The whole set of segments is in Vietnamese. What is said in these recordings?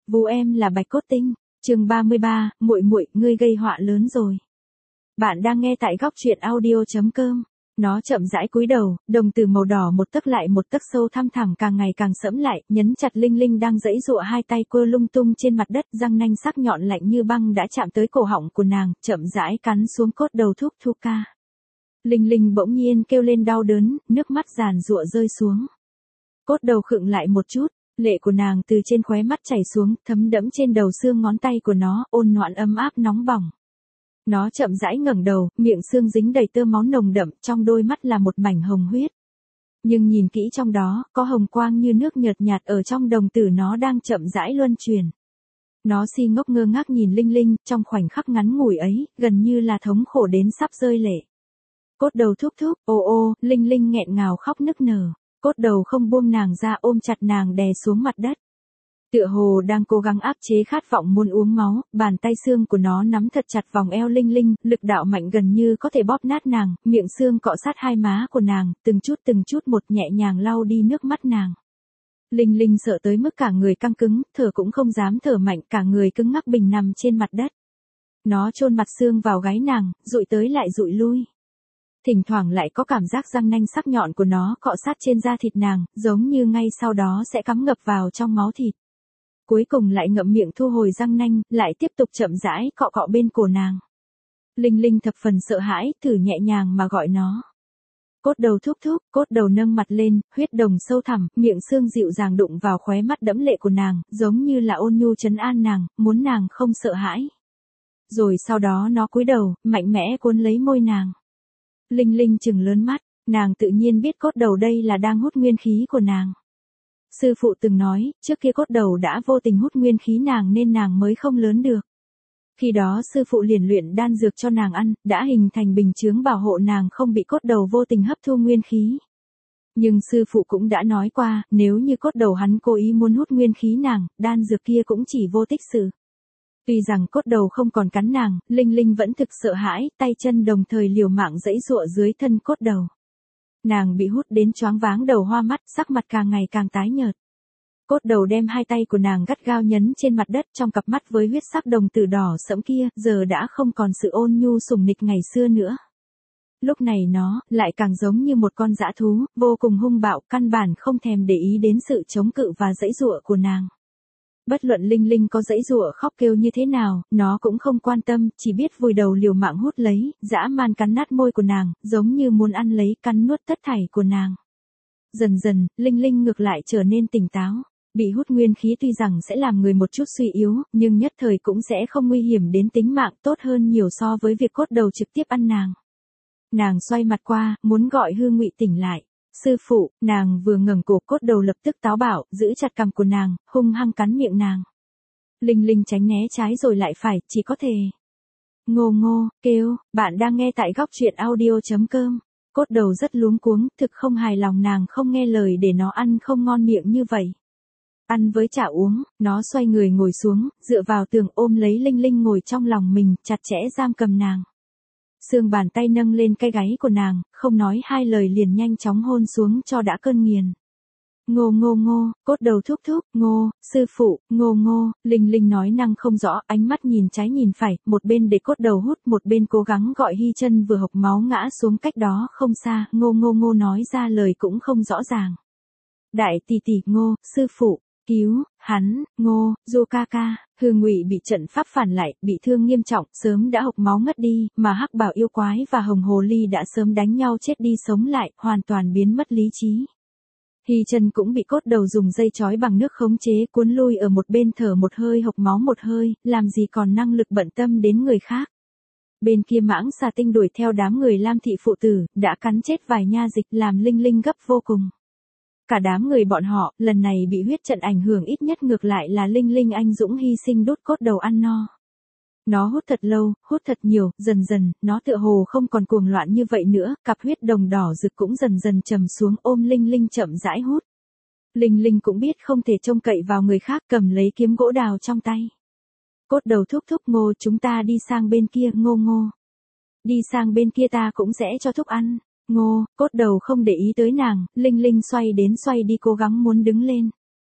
Vú em là Bạch Cốt Tinh, chương 33, muội muội, ngươi gây họa lớn rồi. Bạn đang nghe tại góc truyện audio.com. Nó chậm rãi cúi đầu, đồng tử màu đỏ một tấc lại một tấc sâu thăm thẳm càng ngày càng sẫm lại, nhấn chặt Linh Linh đang giãy giụa hai tay quơ lung tung trên mặt đất, răng nanh sắc nhọn lạnh như băng đã chạm tới cổ họng của nàng, chậm rãi cắn xuống cốt đầu Thúc Thu Ca. Linh Linh bỗng nhiên kêu lên đau đớn, nước mắt giàn giụa rơi xuống. Cốt đầu khựng lại một chút, lệ của nàng từ trên khóe mắt chảy xuống, thấm đẫm trên đầu xương ngón tay của nó, ôn nhuận ấm áp nóng bỏng. Nó chậm rãi ngẩng đầu, miệng xương dính đầy tơ máu nồng đậm, trong đôi mắt là một mảnh hồng huyết. Nhưng nhìn kỹ trong đó, có hồng quang như nước nhợt nhạt ở trong đồng tử nó đang chậm rãi luân chuyển. Nó si ngốc ngơ ngác nhìn Linh Linh, trong khoảnh khắc ngắn ngủi ấy, gần như là thống khổ đến sắp rơi lệ. Cốt đầu thúc thúc, ô ô, Linh Linh nghẹn ngào khóc nức nở. Cốt đầu không buông nàng ra, ôm chặt nàng đè xuống mặt đất. Tựa hồ đang cố gắng áp chế khát vọng muốn uống máu, bàn tay xương của nó nắm thật chặt vòng eo Linh Linh, lực đạo mạnh gần như có thể bóp nát nàng, miệng xương cọ sát hai má của nàng, từng chút một nhẹ nhàng lau đi nước mắt nàng. Linh Linh sợ tới mức cả người căng cứng, thở cũng không dám thở mạnh, cả người cứng ngắc bình nằm trên mặt đất. Nó chôn mặt xương vào gáy nàng, dụi tới lại dụi lui. Thỉnh thoảng lại có cảm giác răng nanh sắc nhọn của nó cọ sát trên da thịt nàng, giống như ngay sau đó sẽ cắm ngập vào trong máu thịt. Cuối cùng lại ngậm miệng thu hồi răng nanh, lại tiếp tục chậm rãi cọ cọ bên cổ nàng. Linh Linh thập phần sợ hãi, thử nhẹ nhàng mà gọi nó. Cốt đầu thúc thúc, cốt đầu nâng mặt lên, huyết đồng sâu thẳm, miệng xương dịu dàng đụng vào khóe mắt đẫm lệ của nàng, giống như là ôn nhu trấn an nàng, muốn nàng không sợ hãi. Rồi sau đó nó cúi đầu, mạnh mẽ cuốn lấy môi nàng. Linh Linh trừng lớn mắt, nàng tự nhiên biết cốt đầu đây là đang hút nguyên khí của nàng. Sư phụ từng nói, trước kia cốt đầu đã vô tình hút nguyên khí nàng nên nàng mới không lớn được. Khi đó sư phụ liền luyện đan dược cho nàng ăn, đã hình thành bình chướng bảo hộ nàng không bị cốt đầu vô tình hấp thu nguyên khí. Nhưng sư phụ cũng đã nói qua, nếu như cốt đầu hắn cố ý muốn hút nguyên khí nàng, đan dược kia cũng chỉ vô tích sự. Tuy rằng cốt đầu không còn cắn nàng, Linh Linh vẫn thực sợ hãi, tay chân đồng thời liều mạng giãy giụa dưới thân cốt đầu. Nàng bị hút đến choáng váng đầu hoa mắt, sắc mặt càng ngày càng tái nhợt. Cốt đầu đem hai tay của nàng gắt gao nhấn trên mặt đất, trong cặp mắt với huyết sắc đồng tử đỏ sẫm kia, giờ đã không còn sự ôn nhu sủng nịch ngày xưa nữa. Lúc này nó, lại càng giống như một con dã thú, vô cùng hung bạo, căn bản không thèm để ý đến sự chống cự và giãy giụa của nàng. Bất luận Linh Linh có giãy giụa khóc kêu như thế nào, nó cũng không quan tâm, chỉ biết vùi đầu liều mạng hút lấy, dã man cắn nát môi của nàng, giống như muốn ăn lấy, cắn nuốt tất thảy của nàng. Dần dần, Linh Linh ngược lại trở nên tỉnh táo. Bị hút nguyên khí tuy rằng sẽ làm người một chút suy yếu, nhưng nhất thời cũng sẽ không nguy hiểm đến tính mạng, tốt hơn nhiều so với việc cốt đầu trực tiếp ăn nàng. Nàng xoay mặt qua, muốn gọi Hư Ngụy tỉnh lại. Sư phụ, nàng vừa ngẩng cổ, cốt đầu lập tức táo bạo, giữ chặt cằm của nàng, hung hăng cắn miệng nàng. Linh Linh tránh né trái rồi lại phải, chỉ có thể ngô ngô, kêu. Bạn đang nghe tại góc truyện audio.com. Cốt đầu rất luống cuống, thực không hài lòng nàng không nghe lời để nó ăn không ngon miệng như vậy. Ăn với chả uống, nó xoay người ngồi xuống, dựa vào tường ôm lấy Linh Linh ngồi trong lòng mình, chặt chẽ giam cầm nàng. Xương bàn tay nâng lên cái gáy của nàng, không nói hai lời liền nhanh chóng hôn xuống cho đã cơn nghiền. Ngô ngô ngô, cốt đầu thúc thúc, ngô, sư phụ, ngô ngô, Linh Linh nói năng không rõ, ánh mắt nhìn trái nhìn phải, một bên để cốt đầu hút, một bên cố gắng gọi Hy Chân vừa hộc máu ngã xuống cách đó không xa, ngô ngô ngô nói ra lời cũng không rõ ràng. Đại tỷ tỷ ngô, sư phụ, cứu, hắn, ngô, Du ca ca. Hư Ngụy bị trận pháp phản lại, bị thương nghiêm trọng, sớm đã hộc máu ngất đi, mà Hắc Bảo yêu quái và Hồng Hồ Ly đã sớm đánh nhau chết đi sống lại, hoàn toàn biến mất lý trí. Hy Chân cũng bị cốt đầu dùng dây trói bằng nước khống chế cuốn lui ở một bên thở một hơi hộc máu một hơi, làm gì còn năng lực bận tâm đến người khác. Bên kia Mãng Xà Tinh đuổi theo đám người Lam thị phụ tử, đã cắn chết vài nha dịch làm Linh Linh gấp vô cùng. Cả đám người bọn họ, lần này bị huyết trận ảnh hưởng ít nhất ngược lại là Linh Linh anh dũng hy sinh đốt cốt đầu ăn no. Nó hút thật lâu, hút thật nhiều, dần dần, nó tựa hồ không còn cuồng loạn như vậy nữa, cặp huyết đồng đỏ rực cũng dần dần trầm xuống ôm Linh Linh chậm rãi hút. Linh Linh cũng biết không thể trông cậy vào người khác, cầm lấy kiếm gỗ đào trong tay. Cốt đầu thúc thúc ngô, chúng ta đi sang bên kia, ngô ngô. Đi sang bên kia ta cũng sẽ cho thúc ăn. Ngô, cốt đầu không để ý tới nàng, Linh Linh xoay đến xoay đi cố gắng muốn đứng lên.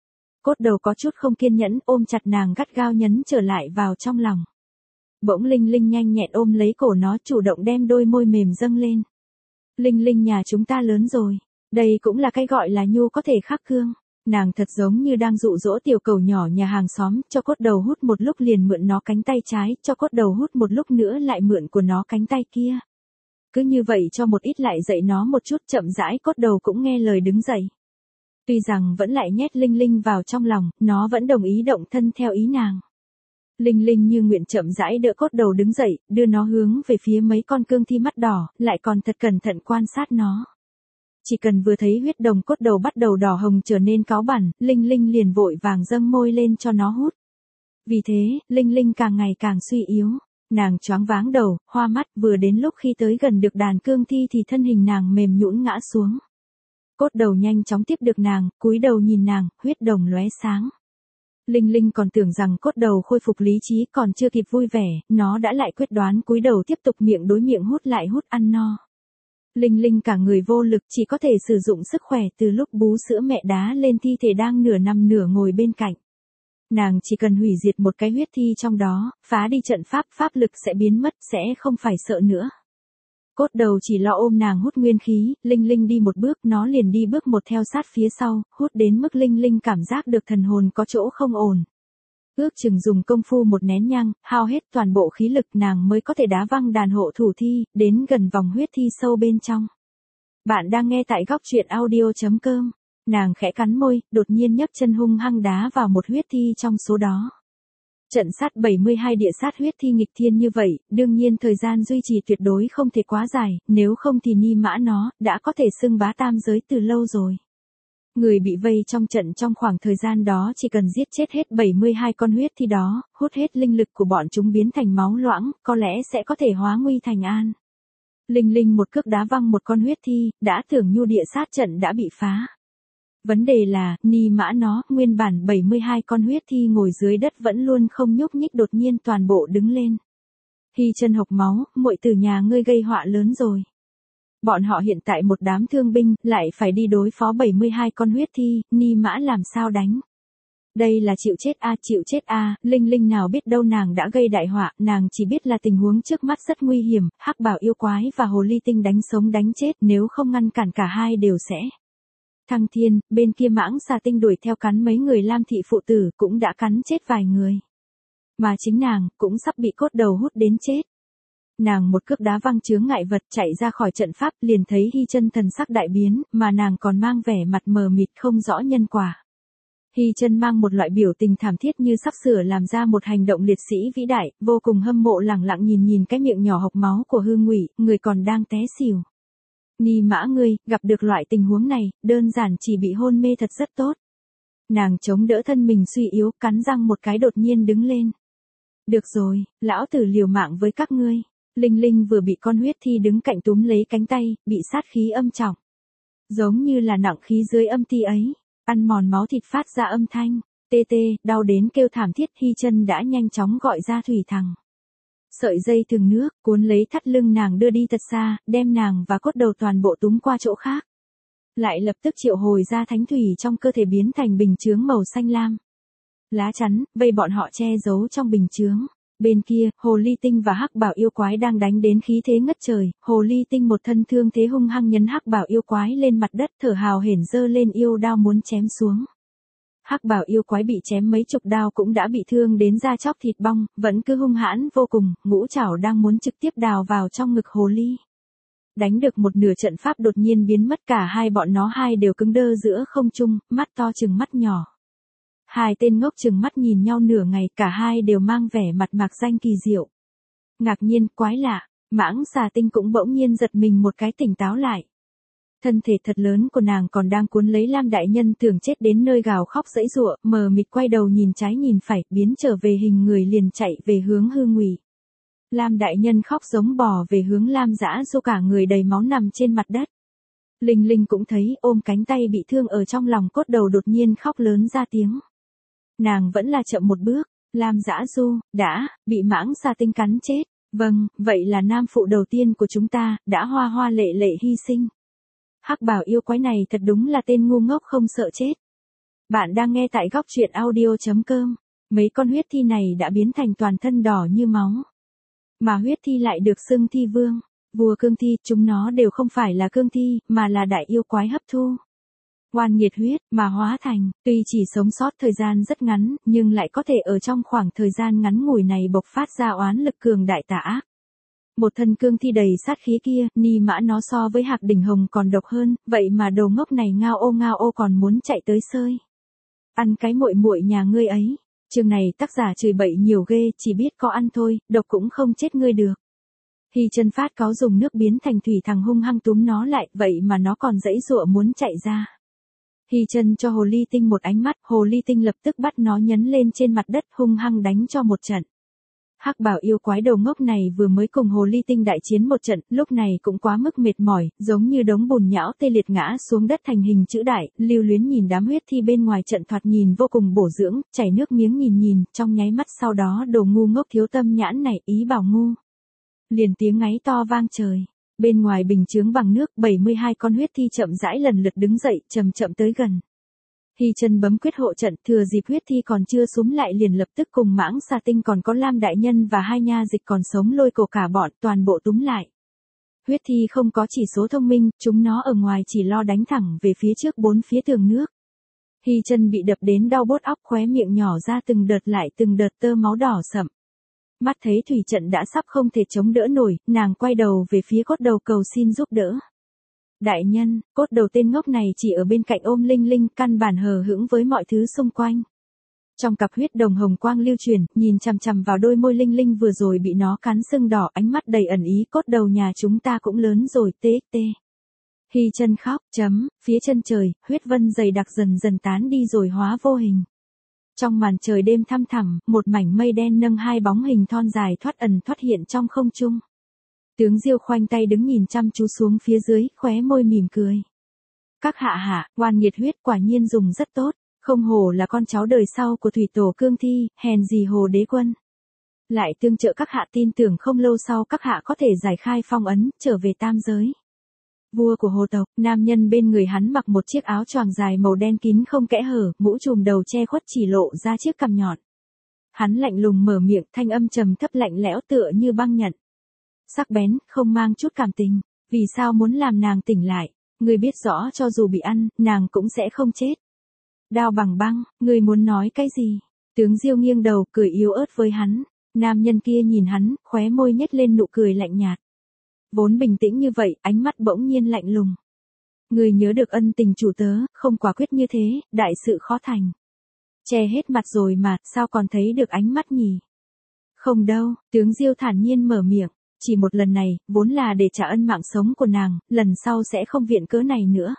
Cốt đầu có chút không kiên nhẫn, ôm chặt nàng gắt gao nhấn trở lại vào trong lòng. Bỗng Linh Linh nhanh nhẹn ôm lấy cổ nó, chủ động đem đôi môi mềm dâng lên. Linh Linh, nhà chúng ta lớn rồi. Đây cũng là cái gọi là nhu có thể khắc cương. Nàng thật giống như đang dụ dỗ tiểu cẩu nhỏ nhà hàng xóm, cho cốt đầu hút một lúc liền mượn nó cánh tay trái, cho cốt đầu hút một lúc nữa lại mượn của nó cánh tay kia. Cứ như vậy cho một ít lại dạy nó một chút, chậm rãi cốt đầu cũng nghe lời đứng dậy. Tuy rằng vẫn lại nhét Linh Linh vào trong lòng, nó vẫn đồng ý động thân theo ý nàng. Linh Linh như nguyện chậm rãi đỡ cốt đầu đứng dậy, đưa nó hướng về phía mấy con cương thi mắt đỏ, lại còn thật cẩn thận quan sát nó. Chỉ cần vừa thấy huyết đồng cốt đầu bắt đầu đỏ hồng trở nên cáu bẳn, Linh Linh liền vội vàng dâng môi lên cho nó hút. Vì thế, Linh Linh càng ngày càng suy yếu. Nàng choáng váng đầu, hoa mắt, vừa đến lúc khi tới gần được đàn cương thi thì thân hình nàng mềm nhũn ngã xuống. Cốt đầu nhanh chóng tiếp được nàng, cúi đầu nhìn nàng, huyết đồng lóe sáng. Linh Linh còn tưởng rằng cốt đầu khôi phục lý trí, còn chưa kịp vui vẻ, nó đã lại quyết đoán cúi đầu tiếp tục miệng đối miệng hút lại hút ăn no. Linh Linh cả người vô lực, chỉ có thể sử dụng sức khỏe từ lúc bú sữa mẹ đá lên thi thể đang nửa nằm nửa ngồi bên cạnh. Nàng chỉ cần hủy diệt một cái huyết thi trong đó, phá đi trận pháp, pháp lực sẽ biến mất, sẽ không phải sợ nữa. Cốt đầu chỉ lo ôm nàng hút nguyên khí, Linh Linh đi một bước, nó liền đi bước một theo sát phía sau, hút đến mức Linh Linh cảm giác được thần hồn có chỗ không ổn. Ước chừng dùng công phu một nén nhang, hao hết toàn bộ khí lực, nàng mới có thể đá văng đàn hộ thủ thi, đến gần vòng huyết thi sâu bên trong. Bạn đang nghe tại góc truyện audio.com. Nàng khẽ cắn môi, đột nhiên nhấc chân hung hăng đá vào một huyết thi trong số đó. Trận sát 72 địa sát huyết thi nghịch thiên như vậy, đương nhiên thời gian duy trì tuyệt đối không thể quá dài, nếu không thì ni mã nó, đã có thể xưng bá tam giới từ lâu rồi. Người bị vây trong trận trong khoảng thời gian đó chỉ cần giết chết hết 72 con huyết thi đó, hút hết linh lực của bọn chúng biến thành máu loãng, có lẽ sẽ có thể hóa nguy thành an. Linh Linh một cước đá văng một con huyết thi, đã tưởng nhu địa sát trận đã bị phá. Vấn đề là, ni mã nó, nguyên bản 72 con huyết thi ngồi dưới đất vẫn luôn không nhúc nhích, đột nhiên toàn bộ đứng lên. Hy chân hộc máu, muội từ nhà ngươi gây họa lớn rồi. Bọn họ hiện tại một đám thương binh, lại phải đi đối phó 72 con huyết thi, ni mã làm sao đánh. Đây là chịu chết a, chịu chết a, Linh Linh nào biết đâu nàng đã gây đại họa, nàng chỉ biết là tình huống trước mắt rất nguy hiểm, hắc bảo yêu quái và hồ ly tinh đánh sống đánh chết, nếu không ngăn cản cả hai đều sẽ. Thăng thiên, bên kia mãng xà tinh đuổi theo cắn mấy người Lam thị phụ tử, cũng đã cắn chết vài người. Mà chính nàng, cũng sắp bị cốt đầu hút đến chết. Nàng một cước đá văng chướng ngại vật chạy ra khỏi trận pháp, liền thấy Hy chân thần sắc đại biến, mà nàng còn mang vẻ mặt mờ mịt không rõ nhân quả. Hy chân mang một loại biểu tình thảm thiết như sắp sửa làm ra một hành động liệt sĩ vĩ đại, vô cùng hâm mộ lẳng lặng nhìn cái miệng nhỏ hộc máu của Hương Ngụy, người còn đang té xỉu. Ni mã ngươi, gặp được loại tình huống này, đơn giản chỉ bị hôn mê thật rất tốt. Nàng chống đỡ thân mình suy yếu, cắn răng một cái đột nhiên đứng lên. Được rồi, lão tử liều mạng với các ngươi. Linh Linh vừa bị con huyết thi đứng cạnh túm lấy cánh tay, bị sát khí âm trọng. Giống như là nặng khí dưới âm ti ấy, ăn mòn máu thịt phát ra âm thanh, tê tê, đau đến kêu thảm thiết. Hy chân đã nhanh chóng gọi ra thủy thằng. Sợi dây thừng nước, cuốn lấy thắt lưng nàng đưa đi thật xa, đem nàng và cốt đầu toàn bộ túm qua chỗ khác. Lại lập tức triệu hồi ra thánh thủy trong cơ thể biến thành bình chướng màu xanh lam. Lá chắn, vây bọn họ che giấu trong bình chướng. Bên kia, hồ ly tinh và hắc bảo yêu quái đang đánh đến khí thế ngất trời, hồ ly tinh một thân thương thế hung hăng nhấn hắc bảo yêu quái lên mặt đất, thở hào hển giơ lên yêu đao muốn chém xuống. Hắc bảo yêu quái bị chém mấy chục đao cũng đã bị thương đến da chóc thịt bong, vẫn cứ hung hãn vô cùng, ngũ trảo đang muốn trực tiếp đào vào trong ngực hồ ly. Đánh được một nửa trận pháp đột nhiên biến mất, cả hai bọn nó đều cứng đơ giữa không trung, mắt to chừng mắt nhỏ. Hai tên ngốc chừng mắt nhìn nhau nửa ngày, cả hai đều mang vẻ mặt mạc danh kỳ diệu. Ngạc nhiên, quái lạ, mãng xà tinh cũng bỗng nhiên giật mình một cái tỉnh táo lại. Thân thể thật lớn của nàng còn đang cuốn lấy Lam đại nhân, tưởng chết đến nơi gào khóc giãy giụa, mờ mịt quay đầu nhìn trái nhìn phải, biến trở về hình người liền chạy về hướng Hương Ngụy. Lam đại nhân khóc giống bò về hướng Lam Dã Du, cả người đầy máu nằm trên mặt đất. Linh Linh cũng thấy, ôm cánh tay bị thương ở trong lòng cốt đầu đột nhiên khóc lớn ra tiếng. Nàng vẫn là chậm một bước, Lam Dã Du, đã, bị mãng xà tinh cắn chết. Vâng, vậy là nam phụ đầu tiên của chúng ta, đã hoa hoa lệ lệ hy sinh. Hắc bảo yêu quái này thật đúng là tên ngu ngốc không sợ chết. Bạn đang nghe tại góc truyện audio.com. Mấy con huyết thi này đã biến thành toàn thân đỏ như máu. Mà huyết thi lại được xưng thi vương, vua cương thi, chúng nó đều không phải là cương thi, mà là đại yêu quái hấp thu oan nghiệt huyết mà hóa thành, tuy chỉ sống sót thời gian rất ngắn, nhưng lại có thể ở trong khoảng thời gian ngắn ngủi này bộc phát ra oán lực cường đại tà ác. Một thân cương thi đầy sát khí kia, ni mã nó so với Hạc Đỉnh Hồng còn độc hơn, vậy mà đồ ngốc này ngao ô còn muốn chạy tới sơi. Ăn cái muội muội nhà ngươi ấy. Chương này tác giả chửi bậy nhiều ghê, chỉ biết có ăn thôi, độc cũng không chết ngươi được. Hy Chân phát cáo dùng nước biến thành thủy thằng hung hăng túm nó lại, vậy mà nó còn giãy giụa muốn chạy ra. Hy Chân cho hồ ly tinh một ánh mắt, hồ ly tinh lập tức bắt nó nhấn lên trên mặt đất hung hăng đánh cho một trận. Hắc Bảo yêu quái đầu ngốc này vừa mới cùng hồ ly tinh đại chiến một trận, lúc này cũng quá mức mệt mỏi, giống như đống bùn nhão tê liệt ngã xuống đất thành hình chữ đại, lưu luyến nhìn đám huyết thi bên ngoài trận thoạt nhìn vô cùng bổ dưỡng, chảy nước miếng nhìn, trong nháy mắt sau đó đồ ngu ngốc thiếu tâm nhãn này ý bảo ngu. Liền tiếng ngáy to vang trời. Bên ngoài bình chướng bằng nước, 72 con huyết thi chậm rãi lần lượt đứng dậy, chậm tới gần. Hy Chân bấm quyết hộ trận, thừa dịp huyết thi còn chưa súm lại liền lập tức cùng Mãng Xà Tinh còn có Lam đại nhân và hai nha dịch còn sống lôi cổ cả bọn toàn bộ túm lại. Huyết thi không có chỉ số thông minh, chúng nó ở ngoài chỉ lo đánh thẳng về phía trước bốn phía tường nước. Hy Chân bị đập đến đau bốt óc, khóe miệng nhỏ ra từng đợt lại từng đợt tơ máu đỏ sậm. Mắt thấy thủy trận đã sắp không thể chống đỡ nổi, nàng quay đầu về phía Cốt Đầu cầu xin giúp đỡ. Đại nhân, Cốt Đầu tên ngốc này chỉ ở bên cạnh ôm Linh Linh, căn bản hờ hững với mọi thứ xung quanh. Trong cặp huyết đồng hồng quang lưu truyền, nhìn chằm chằm vào đôi môi Linh Linh vừa rồi bị nó cắn sưng đỏ, ánh mắt đầy ẩn ý, Cốt Đầu nhà chúng ta cũng lớn rồi, tê. Hy Chân khóc, phía chân trời, huyết vân dày đặc dần dần tán đi rồi hóa vô hình. Trong màn trời đêm thăm thẳm, một mảnh mây đen nâng hai bóng hình thon dài thoát ẩn thoát hiện trong không trung. Tướng Diêu khoanh tay đứng nhìn chăm chú xuống phía dưới, khóe môi mỉm cười. Các hạ, oan nghiệt huyết quả nhiên dùng rất tốt, không hổ là con cháu đời sau của thủy tổ cương thi, hèn gì hồ đế quân. Lại tương trợ các hạ, tin tưởng không lâu sau các hạ có thể giải khai phong ấn, trở về tam giới. Vua của hồ tộc, nam nhân bên người hắn mặc một chiếc áo choàng dài màu đen kín không kẽ hở, mũ trùm đầu che khuất chỉ lộ ra chiếc cằm nhọn. Hắn lạnh lùng mở miệng, thanh âm trầm thấp lạnh lẽo tựa như băng nhận. Sắc bén, không mang chút cảm tình, vì sao muốn làm nàng tỉnh lại, ngươi biết rõ cho dù bị ăn, nàng cũng sẽ không chết. Đao bằng băng, ngươi muốn nói cái gì? Tướng Diêu nghiêng đầu, cười yếu ớt với hắn, nam nhân kia nhìn hắn, khóe môi nhếch lên nụ cười lạnh nhạt. Vốn bình tĩnh như vậy, ánh mắt bỗng nhiên lạnh lùng. Ngươi nhớ được ân tình chủ tớ, không quả quyết như thế, đại sự khó thành. Che hết mặt rồi mà, sao còn thấy được ánh mắt nhỉ? Không đâu, tướng Diêu thản nhiên mở miệng. Chỉ một lần này, vốn là để trả ân mạng sống của nàng, lần sau sẽ không viện cớ này nữa.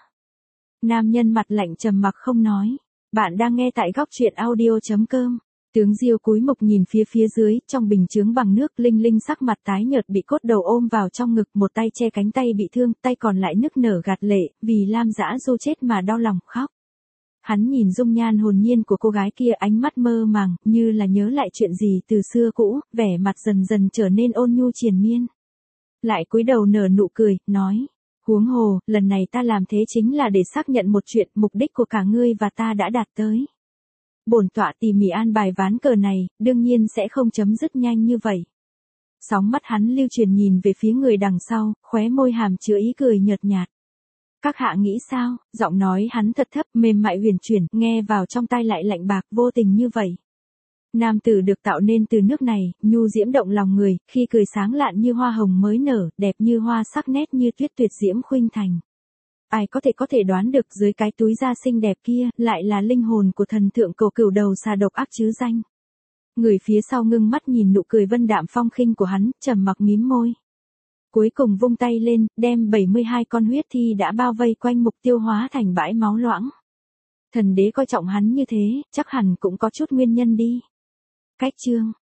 Nam nhân mặt lạnh trầm mặc không nói. Bạn đang nghe tại góc truyện audio.com. Tướng Diêu cúi mục nhìn phía dưới, trong bình chướng bằng nước, Linh Linh sắc mặt tái nhợt bị Cốt Đầu ôm vào trong ngực, một tay che cánh tay bị thương, tay còn lại nức nở gạt lệ, vì Lam Dã Du chết mà đau lòng khóc. Hắn nhìn dung nhan hồn nhiên của cô gái kia, ánh mắt mơ màng, như là nhớ lại chuyện gì từ xưa cũ, vẻ mặt dần dần trở nên ôn nhu triền miên. Lại cúi đầu nở nụ cười, nói, huống hồ, lần này ta làm thế chính là để xác nhận một chuyện, mục đích của cả ngươi và ta đã đạt tới. Bổn tọa tỉ mỉ an bài ván cờ này, đương nhiên sẽ không chấm dứt nhanh như vậy. Sóng mắt hắn lưu truyền nhìn về phía người đằng sau, khóe môi hàm chứa ý cười nhợt nhạt. Các hạ nghĩ sao? Giọng nói hắn thật thấp, mềm mại huyền chuyển, nghe vào trong tai lại lạnh bạc, vô tình như vậy. Nam tử được tạo nên từ nước này, nhu diễm động lòng người, khi cười sáng lạn như hoa hồng mới nở, đẹp như hoa, sắc nét như tuyết tuyệt diễm khuynh thành. Ai có thể đoán được dưới cái túi da xinh đẹp kia, lại là linh hồn của thần thượng cầu cửu đầu xà độc ác chứ danh. Người phía sau ngưng mắt nhìn nụ cười vân đạm phong khinh của hắn, trầm mặc mím môi. Cuối cùng vung tay lên, đem 72 con huyết thi đã bao vây quanh mục tiêu hóa thành bãi máu loãng. Thần đế coi trọng hắn như thế, chắc hẳn cũng có chút nguyên nhân đi. Cách chương